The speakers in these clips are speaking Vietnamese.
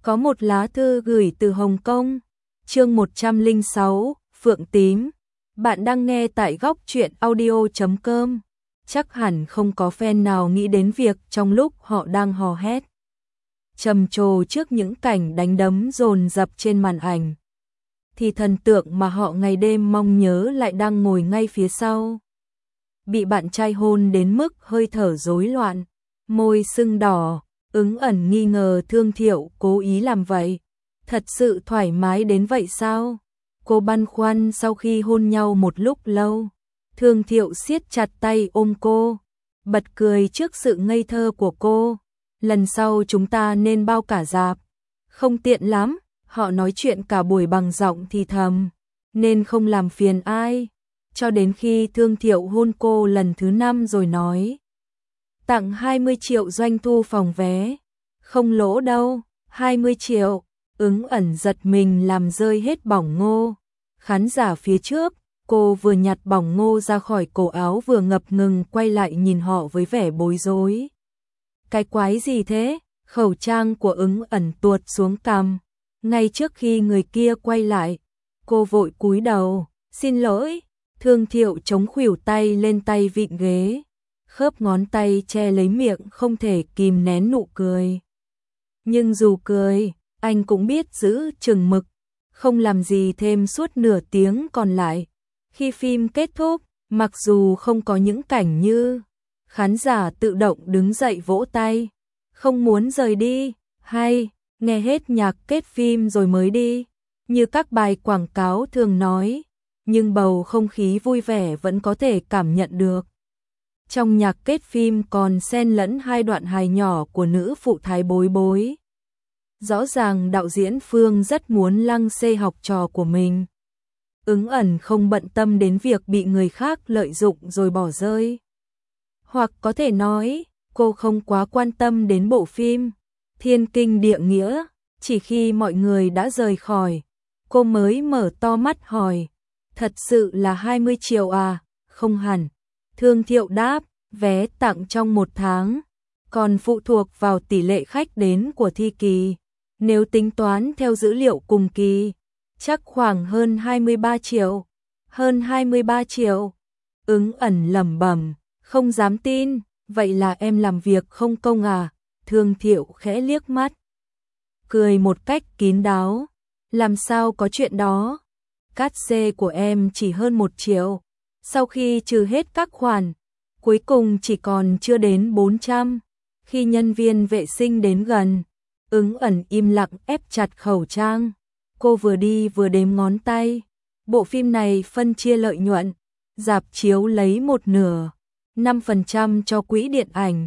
Có một lá thư gửi từ Hồng Kông. Chương 106, Phượng Tím. Bạn đang nghe tại góc truyện audio.com. Chắc hẳn không có fan nào nghĩ đến việc trong lúc họ đang hò hét trầm trồ trước những cảnh đánh đấm dồn dập trên màn ảnh, thì thần tượng mà họ ngày đêm mong nhớ lại đang ngồi ngay phía sau. Bị bạn trai hôn đến mức hơi thở rối loạn, môi sưng đỏ, Ứng Ẩn nghi ngờ Thương Thiệu cố ý làm vậy. Thật sự thoải mái đến vậy sao? Cô băn khoăn. Sau khi hôn nhau một lúc lâu, Thương Thiệu siết chặt tay ôm cô, bật cười trước sự ngây thơ của cô. Lần sau chúng ta nên bao cả rạp. Không tiện lắm. Họ nói chuyện cả buổi bằng giọng thì thầm, nên không làm phiền ai. Cho đến khi Thương Thiệu hôn cô lần thứ 5 rồi nói, tặng 20 triệu doanh thu phòng vé. Không lỗ đâu. 20 triệu. Ứng Ẩn giật mình làm rơi hết bỏng ngô. Khán giả phía trước, cô vừa nhặt bỏng ngô ra khỏi cổ áo vừa ngập ngừng quay lại nhìn họ với vẻ bối rối. Cái quái gì thế? Khẩu trang của Ứng Ẩn tuột xuống cằm. Ngay trước khi người kia quay lại, cô vội cúi đầu, xin lỗi. Thương Thiệu chống khuỷu tay lên tay vịn ghế, khớp ngón tay che lấy miệng không thể kìm nén nụ cười. Nhưng dù cười, anh cũng biết giữ chừng mực, không làm gì thêm suốt nửa tiếng còn lại. Khi phim kết thúc, mặc dù không có những cảnh như khán giả tự động đứng dậy vỗ tay, không muốn rời đi, hay nghe hết nhạc kết phim rồi mới đi, như các bài quảng cáo thường nói, nhưng bầu không khí vui vẻ vẫn có thể cảm nhận được. Trong nhạc kết phim còn xen lẫn 2 đoạn hài nhỏ của nữ phụ thái Bối Bối. Rõ ràng đạo diễn Phương rất muốn lăng xê học trò của mình. Ứng Ẩn không bận tâm đến việc bị người khác lợi dụng rồi bỏ rơi. Hoặc có thể nói, cô không quá quan tâm đến bộ phim Thiên Kinh Địa Nghĩa. Chỉ khi mọi người đã rời khỏi, cô mới mở to mắt hỏi, thật sự là 20 triệu à? Không hẳn. Thương Thiệu đáp, vé tặng trong 1 tháng, còn phụ thuộc vào tỷ lệ khách đến của thi kỳ. Nếu tính toán theo dữ liệu cùng kỳ, chắc khoảng hơn 23 triệu. Hơn 23 triệu. Ứng Ẩn lẩm bẩm, không dám tin. Vậy là em làm việc không công à? Thương Thiệu khẽ liếc mắt, cười một cách kín đáo. Làm sao có chuyện đó? Cát xê của em chỉ hơn 1 triệu. Sau khi trừ hết các khoản, cuối cùng chỉ còn chưa đến 400. Khi nhân viên vệ sinh đến gần, Ứng Ẩn im lặng ép chặt khẩu trang. Cô vừa đi vừa đếm ngón tay. Bộ phim này phân chia lợi nhuận, rạp chiếu lấy 1/2, 5% cho quỹ điện ảnh,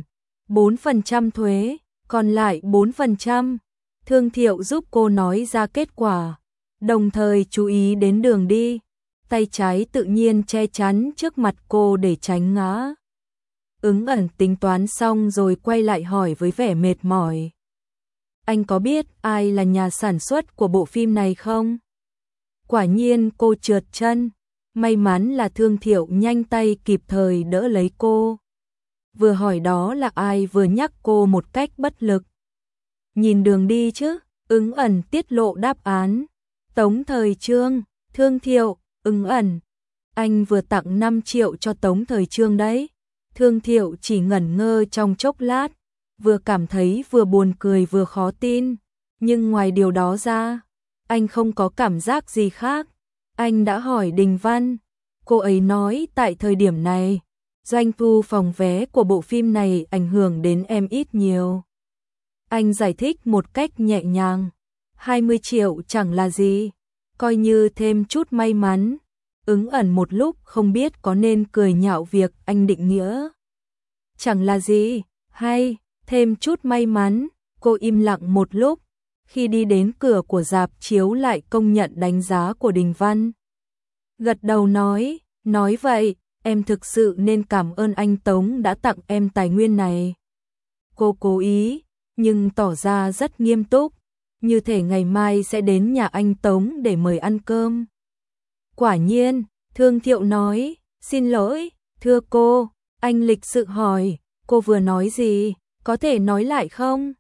4% thuế, còn lại 4%. Thương Thiệu giúp cô nói ra kết quả, đồng thời chú ý đến đường đi. Tay trái tự nhiên che chắn trước mặt cô để tránh ngã. Ứng Ẩn tính toán xong rồi quay lại hỏi với vẻ mệt mỏi, anh có biết ai là nhà sản xuất của bộ phim này không? Quả nhiên cô trượt chân. May mắn là Thương Thiệu nhanh tay kịp thời đỡ lấy cô. Vừa hỏi đó là ai vừa nhắc cô một cách bất lực. Nhìn đường đi chứ. Ứng Ẩn tiết lộ đáp án. Tống Thời Trương. Thương Thiệu, Ứng Ẩn, anh vừa tặng 5 triệu cho Tống Thời Trương đấy. Thương Thiệu chỉ ngẩn ngơ trong chốc lát, vừa cảm thấy vừa buồn cười vừa khó tin. Nhưng ngoài điều đó ra, anh không có cảm giác gì khác. Anh đã hỏi Đình Văn. Cô ấy nói tại thời điểm này, doanh thu phòng vé của bộ phim này ảnh hưởng đến em ít nhiều. Anh giải thích một cách nhẹ nhàng. 20 triệu chẳng là gì, coi như thêm chút may mắn. Ứng Ẩn một lúc không biết có nên cười nhạo việc anh định nghĩa chẳng là gì, hay thêm chút may mắn. Cô im lặng một lúc. Khi đi đến cửa của rạp chiếu lại công nhận đánh giá của Đình Văn. Gật đầu nói vậy, em thực sự nên cảm ơn anh Tống đã tặng em tài nguyên này. Cô cố ý, nhưng tỏ ra rất nghiêm túc, như thể ngày mai sẽ đến nhà anh Tống để mời ăn cơm. Quả nhiên, Thương Thiệu nói, xin lỗi, thưa cô. Anh lịch sự hỏi, cô vừa nói gì, có thể nói lại không?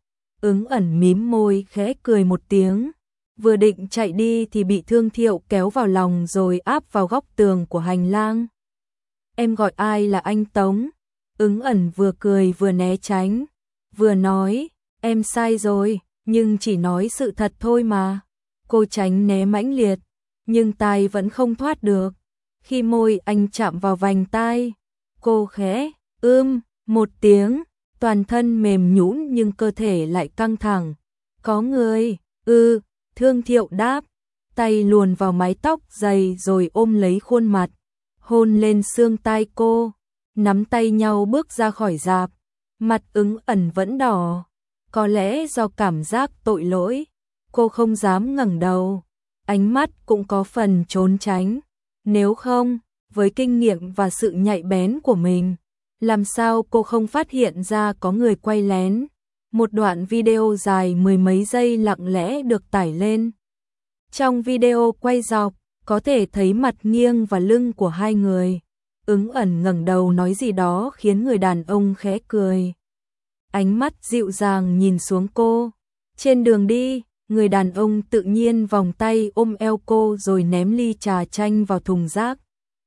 Ứng ẩn mím môi khẽ cười một tiếng, vừa định chạy đi thì bị Thương Thiệu kéo vào lòng rồi áp vào góc tường của hành lang. Em gọi ai là anh Tống? Ứng ẩn vừa cười vừa né tránh, vừa nói, em sai rồi, nhưng chỉ nói sự thật thôi mà. Cô tránh né mãnh liệt, nhưng tai vẫn không thoát được. Khi môi anh chạm vào vành tai, cô khẽ, một tiếng, toàn thân mềm nhũn nhưng cơ thể lại căng thẳng. Có người, Thương Thiệu đáp, tay luồn vào mái tóc dày rồi ôm lấy khuôn mặt, hôn lên xương tai cô, nắm tay nhau bước ra khỏi rạp. Mặt Ứng ẩn vẫn đỏ, có lẽ do cảm giác tội lỗi, cô không dám ngẩng đầu, ánh mắt cũng có phần trốn tránh. Nếu không, với kinh nghiệm và sự nhạy bén của mình, làm sao cô không phát hiện ra có người quay lén. Một đoạn video dài mười mấy giây lặng lẽ được tải lên. Trong video quay dọc, có thể thấy mặt nghiêng và lưng của hai người. Ứng ẩn ngẩng đầu nói gì đó khiến người đàn ông khẽ cười. Ánh mắt dịu dàng nhìn xuống cô. Trên đường đi, người đàn ông tự nhiên vòng tay ôm eo cô rồi ném ly trà chanh vào thùng rác.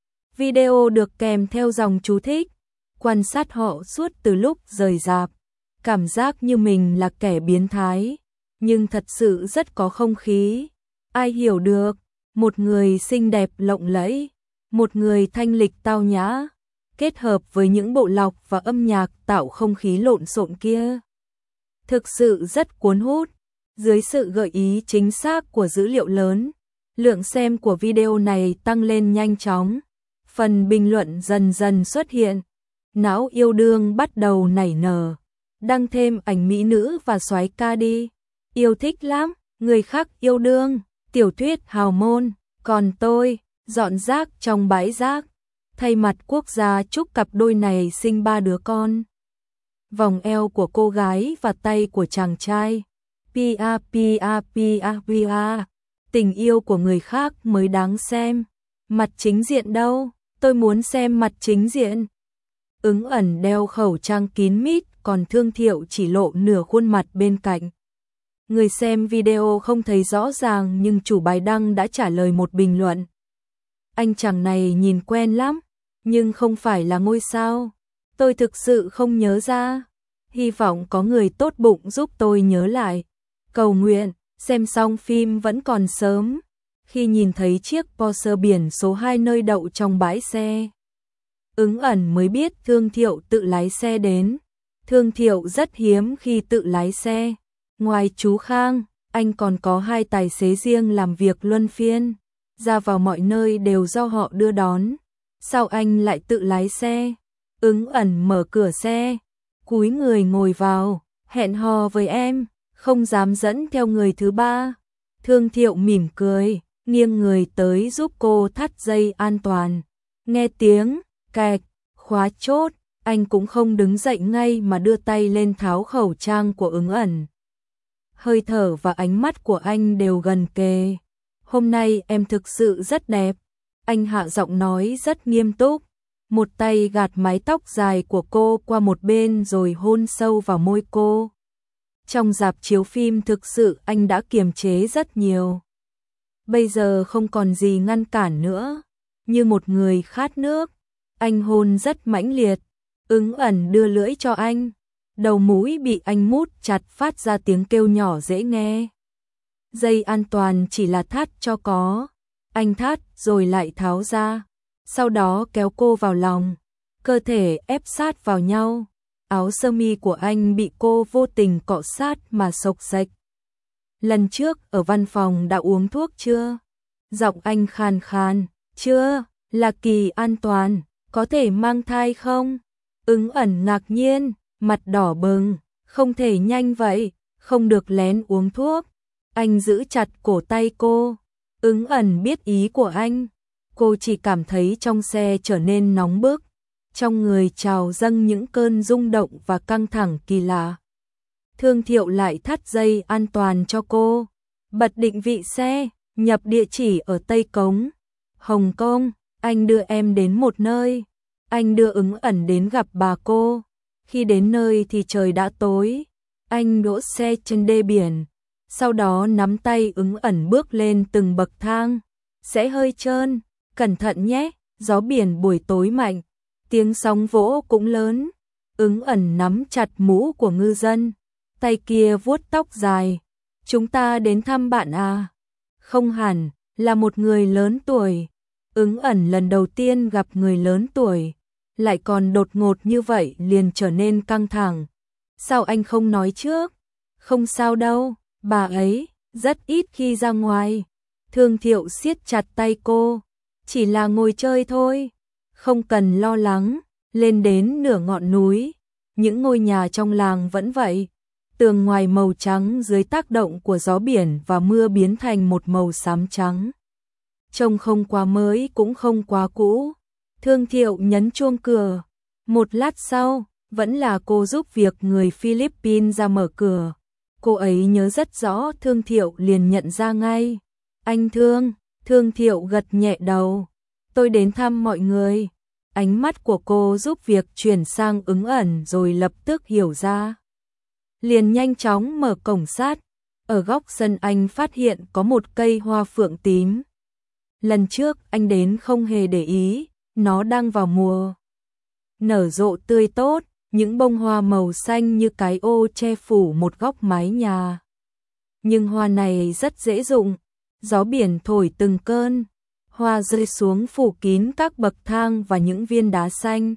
Video được kèm theo dòng chú thích, quan sát họ suốt từ lúc rời rạp. Cảm giác như mình là kẻ biến thái, nhưng thật sự rất có không khí. Ai hiểu được, một người xinh đẹp lộng lẫy, một người thanh lịch tao nhã, kết hợp với những bộ lọc và âm nhạc tạo không khí lộn xộn kia. Thực sự rất cuốn hút. Dưới sự gợi ý chính xác của dữ liệu lớn, lượng xem của video này tăng lên nhanh chóng. Phần bình luận dần dần xuất hiện. Não yêu đương bắt đầu nảy nở. Đăng thêm ảnh mỹ nữ và soái ca đi. Yêu thích lắm, người khác yêu đương, tiểu thuyết hào môn, còn tôi, dọn rác trong bãi rác. Thay mặt quốc gia chúc cặp đôi này sinh 3 đứa con. Vòng eo của cô gái và tay của chàng trai. Pia pia pia pia. Tình yêu của người khác mới đáng xem. Mặt chính diện đâu? Tôi muốn xem mặt chính diện. Ứng ẩn đeo khẩu trang kín mít, còn Thương Thiệu chỉ lộ nửa khuôn mặt bên cạnh. Người xem video không thấy rõ ràng nhưng chủ bài đăng đã trả lời một bình luận. Anh chàng này nhìn quen lắm, nhưng không phải là ngôi sao. Tôi thực sự không nhớ ra. Hy vọng có người tốt bụng giúp tôi nhớ lại. Cầu nguyện, xem xong phim vẫn còn sớm. Khi nhìn thấy chiếc Porsche biển số 2 nơi đậu trong bãi xe, Ứng ẩn mới biết Thương Thiệu tự lái xe đến. Thương Thiệu rất hiếm khi tự lái xe. Ngoài chú Khang, anh còn có 2 tài xế riêng làm việc luân phiên. Ra vào mọi nơi đều do họ đưa đón. Sao anh lại tự lái xe? Ứng ẩn mở cửa xe, cúi người ngồi vào, hẹn hò với em, không dám dẫn theo người thứ ba. Thương Thiệu mỉm cười, nghiêng người tới giúp cô thắt dây an toàn. Nghe tiếng kẹt, khóa chốt, anh cũng không đứng dậy ngay mà đưa tay lên tháo khẩu trang của Ứng ẩn. Hơi thở và ánh mắt của anh đều gần kề. Hôm nay em thực sự rất đẹp. Anh hạ giọng nói rất nghiêm túc. Một tay gạt mái tóc dài của cô qua một bên rồi hôn sâu vào môi cô. Trong rạp chiếu phim thực sự anh đã kiềm chế rất nhiều. Bây giờ không còn gì ngăn cản nữa. Như một người khát nước, anh hôn rất mãnh liệt. Ứng ẩn đưa lưỡi cho anh. Đầu mũi bị anh mút chặt phát ra tiếng kêu nhỏ dễ nghe. Dây an toàn chỉ là thắt cho có. Anh thắt rồi lại tháo ra. Sau đó kéo cô vào lòng. Cơ thể ép sát vào nhau. Áo sơ mi của anh bị cô vô tình cọ sát mà xộc xệch. Lần trước ở văn phòng đã uống thuốc chưa? Giọng anh khàn khàn. Chưa, là kỳ an toàn. Có thể mang thai không? Ứng ẩn ngạc nhiên, mặt đỏ bừng. Không thể nhanh vậy, không được lén uống thuốc. Anh giữ chặt cổ tay cô. Ứng ẩn biết ý của anh. Cô chỉ cảm thấy trong xe trở nên nóng bức. Trong người trào dâng những cơn rung động và căng thẳng kỳ lạ. Thương Thiệu lại thắt dây an toàn cho cô. Bật định vị xe, nhập địa chỉ ở Tây Cống, Hồng Kông. Anh đưa em đến một nơi. Anh đưa Ứng ẩn đến gặp bà cô. Khi đến nơi thì trời đã tối. Anh đỗ xe trên đê biển, sau đó nắm tay Ứng Ẩn bước lên từng bậc thang. Sẽ hơi trơn, cẩn thận nhé, gió biển buổi tối mạnh, tiếng sóng vỗ cũng lớn. Ứng Ẩn nắm chặt mũ của ngư dân, tay kia vuốt tóc dài. Chúng ta đến thăm bạn à? Không hẳn, là một người lớn tuổi. Ứng Ẩn lần đầu tiên gặp người lớn tuổi, lại còn đột ngột như vậy liền trở nên căng thẳng. Sao anh không nói trước? Không sao đâu, bà ấy rất ít khi ra ngoài. Thương Thiệu siết chặt tay cô, chỉ là ngồi chơi thôi, không cần lo lắng. Lên đến nửa ngọn núi, những ngôi nhà trong làng vẫn vậy. Tường ngoài màu trắng dưới tác động của gió biển và mưa biến thành một màu xám trắng. Trông không quá mới cũng không quá cũ. Thương Thiệu nhấn chuông cửa. Một lát sau, vẫn là cô giúp việc người Philippines ra mở cửa. Cô ấy nhớ rất rõ, Thương Thiệu liền nhận ra ngay. Anh Thương, Thương Thiệu gật nhẹ đầu. Tôi đến thăm mọi người. Ánh mắt của cô giúp việc chuyển sang Ứng Ẩn rồi lập tức hiểu ra. Liền nhanh chóng mở cổng sắt. Ở góc sân anh phát hiện có một cây hoa phượng tím. Lần trước anh đến không hề để ý, nó đang vào mùa nở rộ tươi tốt, những bông hoa màu xanh như cái ô che phủ một góc mái nhà. Nhưng hoa này rất dễ dụng, gió biển thổi từng cơn, hoa rơi xuống phủ kín các bậc thang và những viên đá xanh.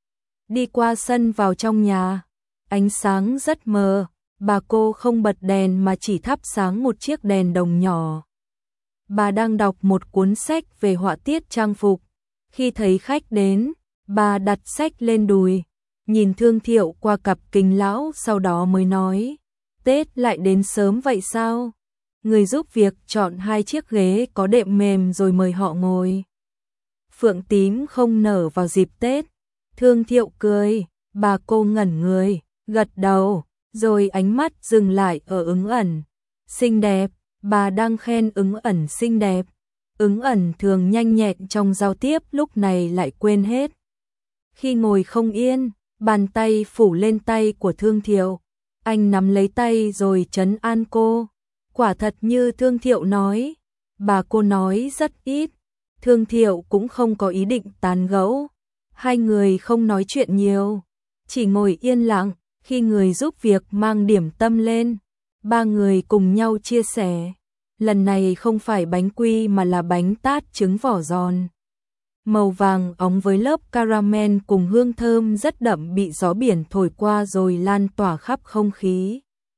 Đi qua sân vào trong nhà, ánh sáng rất mờ, bà cô không bật đèn mà chỉ thắp sáng một chiếc đèn đồng nhỏ. Bà đang đọc một cuốn sách về họa tiết trang phục. Khi thấy khách đến, bà đặt sách lên đùi, nhìn Thương Thiệu qua cặp kính lão, sau đó mới nói: Tết lại đến sớm vậy sao? Người giúp việc chọn 2 chiếc ghế có đệm mềm rồi mời họ ngồi. Phượng tím không nở vào dịp Tết. Thương Thiệu cười, bà cô ngẩn người, gật đầu, rồi ánh mắt dừng lại ở Ứng Ẩn. Xinh đẹp, bà đang khen Ứng Ẩn xinh đẹp. Ứng Ẩn thường nhanh nhẹn trong giao tiếp lúc này lại quên hết. Khi ngồi không yên, bàn tay phủ lên tay của Thương Thiệu. Anh nắm lấy tay rồi trấn an cô. Quả thật như Thương Thiệu nói, bà cô nói rất ít. Thương Thiệu cũng không có ý định tán gẫu. Hai người không nói chuyện nhiều, chỉ ngồi yên lặng. Khi người giúp việc mang điểm tâm lên, ba người cùng nhau chia sẻ. Lần này không phải bánh quy mà là bánh tát trứng vỏ giòn. Màu vàng óng với lớp caramel cùng hương thơm rất đậm bị gió biển thổi qua rồi lan tỏa khắp không khí.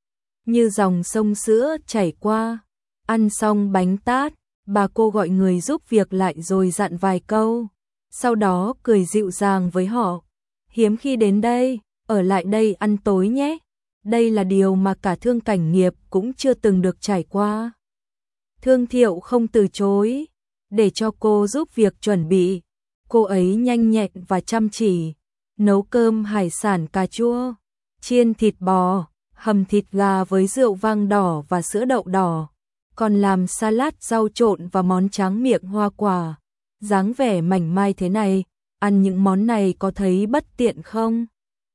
Như dòng sông sữa chảy qua. Ăn xong bánh tát, bà cô gọi người giúp việc lại rồi dặn vài câu. Sau đó cười dịu dàng với họ. Hiếm khi đến đây, ở lại đây ăn tối nhé. Đây là điều mà cả Thương Cảnh Nghiệp cũng chưa từng được trải qua. Thương Thiệu không từ chối, để cho cô giúp việc chuẩn bị. Cô ấy nhanh nhẹn và chăm chỉ, nấu cơm hải sản cà chua, chiên thịt bò, hầm thịt gà với rượu vang đỏ và sữa đậu đỏ, còn làm salad rau trộn và món tráng miệng hoa quả. Dáng vẻ mảnh mai thế này, ăn những món này có thấy bất tiện không?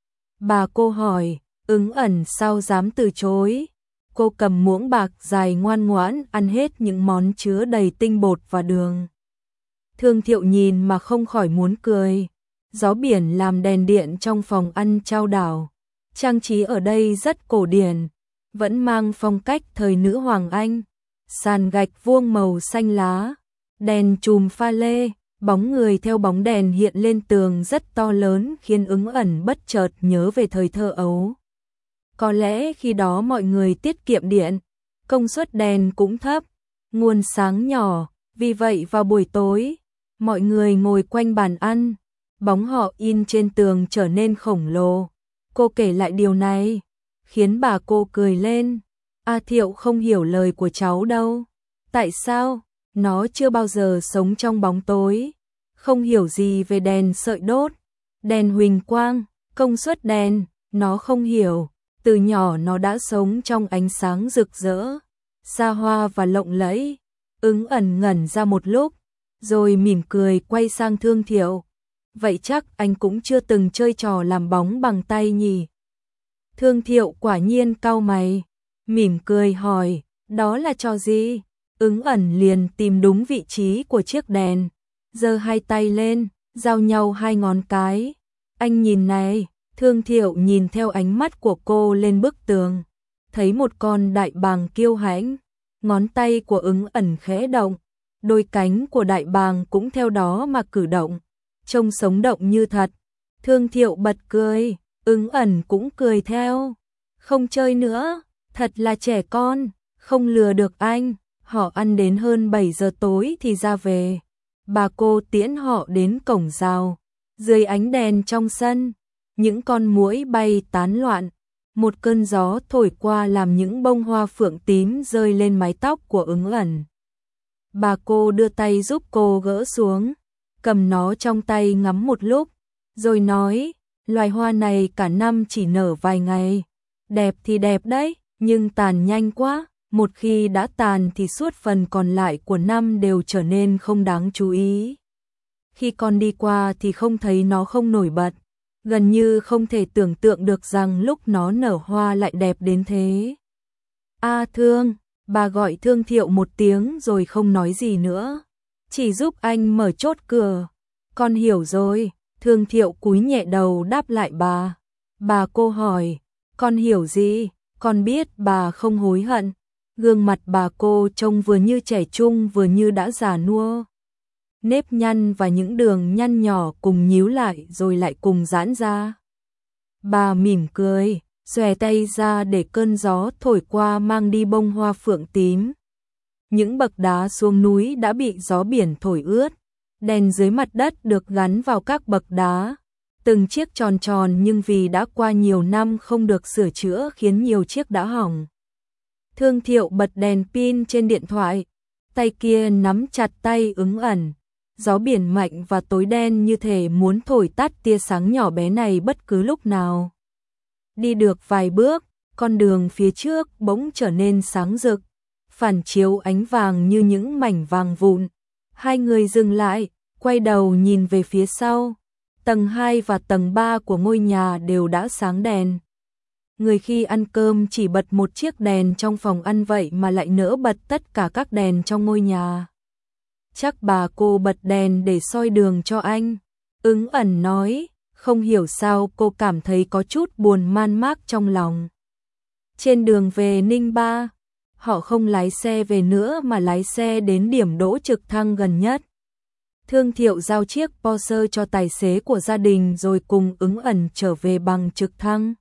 Bà cô hỏi. Ứng Ẩn sao dám từ chối. Cô cầm muỗng bạc dài ngoan ngoãn ăn hết những món chứa đầy tinh bột và đường. Thương Thiệu nhìn mà không khỏi muốn cười. Gió biển làm đèn điện trong phòng ăn trao đảo. Trang trí ở đây rất cổ điển, vẫn mang phong cách thời nữ hoàng Anh. Sàn gạch vuông màu xanh lá, đèn chùm pha lê, bóng người theo bóng đèn hiện lên tường rất to lớn khiến Ứng Ẩn bất chợt nhớ về thời thơ ấu. Có lẽ khi đó mọi người tiết kiệm điện, công suất đèn cũng thấp, nguồn sáng nhỏ, vì vậy vào buổi tối, mọi người ngồi quanh bàn ăn, bóng họ in trên tường trở nên khổng lồ. Cô kể lại điều này, khiến bà cô cười lên. A Thiệu không hiểu lời của cháu đâu. Tại sao? Nó chưa bao giờ sống trong bóng tối, không hiểu gì về đèn sợi đốt, đèn huỳnh quang, công suất đèn, nó không hiểu. Từ nhỏ nó đã sống trong ánh sáng rực rỡ, xa hoa và lộng lẫy. Ứng Ẩn ngẩn ra một lúc, rồi mỉm cười quay sang Thương Thiệu. Vậy chắc anh cũng chưa từng chơi trò làm bóng bằng tay nhỉ? Thương Thiệu quả nhiên cau mày, mỉm cười hỏi, đó là trò gì? Ứng ẩn liền tìm đúng vị trí của chiếc đèn, giơ hai tay lên, giao nhau hai ngón cái. Anh nhìn này, Thương Thiệu nhìn theo ánh mắt của cô lên bức tường, thấy một con đại bàng kiêu hãnh, ngón tay của Ứng ẩn khẽ động, đôi cánh của đại bàng cũng theo đó mà cử động, trông sống động như thật. Thương Thiệu bật cười, Ứng ẩn cũng cười theo. Không chơi nữa, thật là trẻ con, không lừa được anh. Họ ăn đến hơn 7 giờ tối thì ra về. Bà cô tiễn họ đến cổng rào. Dưới ánh đèn trong sân, những con muỗi bay tán loạn. Một cơn gió thổi qua làm những bông hoa phượng tím rơi lên mái tóc của Ứng ẩn. Bà cô đưa tay giúp cô gỡ xuống, cầm nó trong tay ngắm một lúc, rồi nói, loài hoa này cả năm chỉ nở vài ngày. Đẹp thì đẹp đấy, nhưng tàn nhanh quá. Một khi đã tàn thì suốt phần còn lại của năm đều trở nên không đáng chú ý. Khi con đi qua thì không thấy nó không nổi bật, gần như không thể tưởng tượng được rằng lúc nó nở hoa lại đẹp đến thế. A Thương, bà gọi Thương Thiệu một tiếng rồi không nói gì nữa, chỉ giúp anh mở chốt cửa. Con hiểu rồi, Thương Thiệu cúi nhẹ đầu đáp lại bà. Bà cô hỏi, con hiểu gì? Con biết bà không hối hận. Gương mặt bà cô trông vừa như trẻ trung vừa như đã già nua. Nếp nhăn và những đường nhăn nhỏ cùng nhíu lại rồi lại cùng giãn ra. Bà mỉm cười, xòe tay ra để cơn gió thổi qua mang đi bông hoa phượng tím. Những bậc đá xuống núi đã bị gió biển thổi ướt. Đèn dưới mặt đất được gắn vào các bậc đá. Từng chiếc tròn tròn nhưng vì đã qua nhiều năm không được sửa chữa khiến nhiều chiếc đã hỏng. Thương Thiệu bật đèn pin trên điện thoại, tay kia nắm chặt tay Ứng ẩn. Gió biển mạnh và tối đen như thể muốn thổi tắt tia sáng nhỏ bé này bất cứ lúc nào. Đi được vài bước, con đường phía trước bỗng trở nên sáng rực, phản chiếu ánh vàng như những mảnh vàng vụn. Hai người dừng lại, quay đầu nhìn về phía sau. Tầng 2 và tầng 3 của ngôi nhà đều đã sáng đèn. Người khi ăn cơm chỉ bật một chiếc đèn trong phòng ăn vậy mà lại nỡ bật tất cả các đèn trong ngôi nhà. Chắc bà cô bật đèn để soi đường cho anh. Ứng ẩn nói, không hiểu sao cô cảm thấy có chút buồn man mác trong lòng. Trên đường về Ninh Ba, họ không lái xe về nữa mà lái xe đến điểm đỗ trực thăng gần nhất. Thương Thiệu giao chiếc Porsche cho tài xế của gia đình rồi cùng Ứng ẩn trở về bằng trực thăng.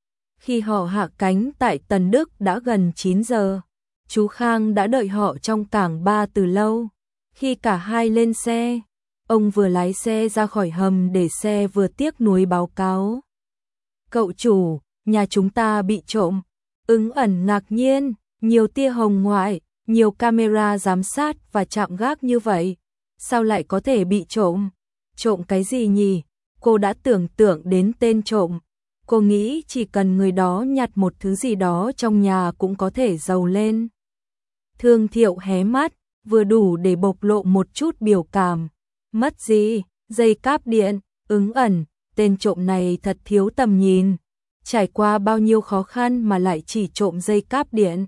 Khi họ hạ cánh tại Tần Đức đã gần 9 giờ, chú Khang đã đợi họ trong cảng Ba từ lâu. Khi cả hai lên xe, ông vừa lái xe ra khỏi hầm để xe vừa tiếc nuối báo cáo. Cậu chủ, nhà chúng ta bị trộm. Ứng ẩn ngạc nhiên, nhiều tia hồng ngoại, nhiều camera giám sát và trạm gác như vậy. Sao lại có thể bị trộm? Trộm cái gì nhỉ? Cô đã tưởng tượng đến tên trộm. Cô nghĩ chỉ cần người đó nhặt một thứ gì đó trong nhà cũng có thể giàu lên. Thương Thiệu hé mắt, vừa đủ để bộc lộ một chút biểu cảm. Mất gì? Dây cáp điện. Ứng ẩn, tên trộm này thật thiếu tầm nhìn. Trải qua bao nhiêu khó khăn mà lại chỉ trộm dây cáp điện.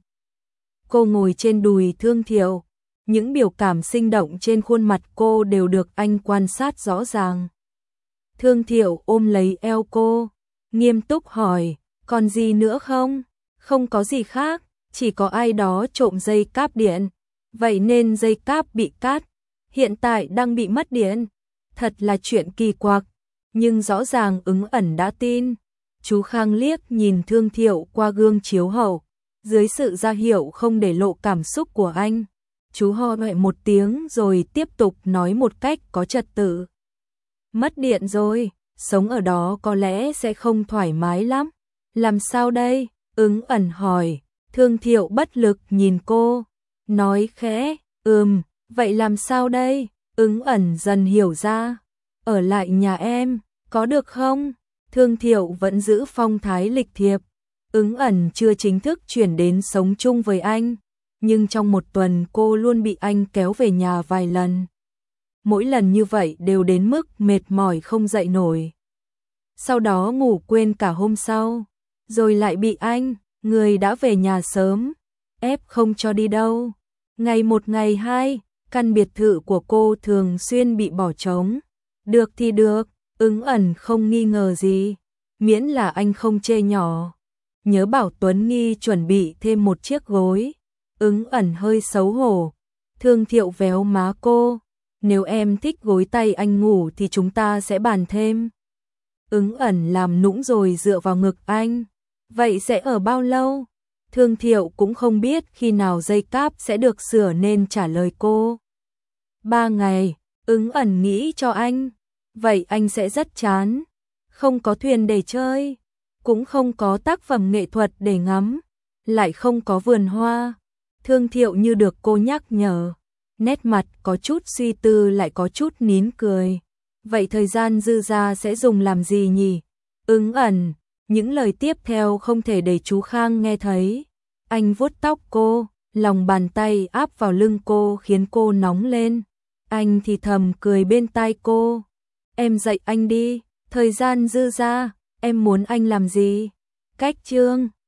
Cô ngồi trên đùi Thương Thiệu. Những biểu cảm sinh động trên khuôn mặt cô đều được anh quan sát rõ ràng. Thương Thiệu ôm lấy eo cô, nghiêm túc hỏi, còn gì nữa không? Không có gì khác, chỉ có ai đó trộm dây cáp điện. Vậy nên dây cáp bị cắt, hiện tại đang bị mất điện. Thật là chuyện kỳ quặc, nhưng rõ ràng Ứng ẩn đã tin. Chú Khang liếc nhìn Thương Thiệu qua gương chiếu hậu, dưới sự ra hiệu không để lộ cảm xúc của anh. Chú ho nhẹ một tiếng rồi tiếp tục nói một cách có trật tự. Mất điện rồi, sống ở đó có lẽ sẽ không thoải mái lắm. Làm sao đây? Ứng ẩn hỏi. Thương Thiệu bất lực nhìn cô, nói khẽ, vậy làm sao đây? Ứng ẩn dần hiểu ra. Ở lại nhà em, có được không? Thương Thiệu vẫn giữ phong thái lịch thiệp. Ứng ẩn chưa chính thức chuyển đến sống chung với anh. Nhưng trong một tuần cô luôn bị anh kéo về nhà vài lần. Mỗi lần như vậy đều đến mức mệt mỏi không dậy nổi. Sau đó ngủ quên cả hôm sau. rồi lại bị anh, người đã về nhà sớm, ép không cho đi đâu. Ngày một ngày hai, căn biệt thự của cô thường xuyên bị bỏ trống. Được thì được, Ứng Ẩn không nghi ngờ gì, miễn là anh không chê nhỏ. Nhớ bảo Tuấn Nghi chuẩn bị thêm một chiếc gối. Ứng Ẩn hơi xấu hổ. Thương Thiệu véo má cô. Nếu em thích gối tay anh ngủ thì chúng ta sẽ bàn thêm. Ứng Ẩn làm nũng rồi dựa vào ngực anh. Vậy sẽ ở bao lâu? Thương Thiệu cũng không biết khi nào dây cáp sẽ được sửa nên trả lời cô. 3 ngày, Ứng Ẩn nghĩ cho anh. Vậy anh sẽ rất chán. Không có thuyền để chơi, cũng không có tác phẩm nghệ thuật để ngắm, lại không có vườn hoa. Thương Thiệu như được cô nhắc nhở, nét mặt có chút suy tư lại có chút nín cười. Vậy thời gian dư ra sẽ dùng làm gì nhỉ? Ứng Ẩn, những lời tiếp theo không thể để chú Khang nghe thấy. Anh vuốt tóc cô, lòng bàn tay áp vào lưng cô khiến cô nóng lên. Anh thì thầm cười bên tai cô. Em dạy anh đi, thời gian dư ra, em muốn anh làm gì? Cách chương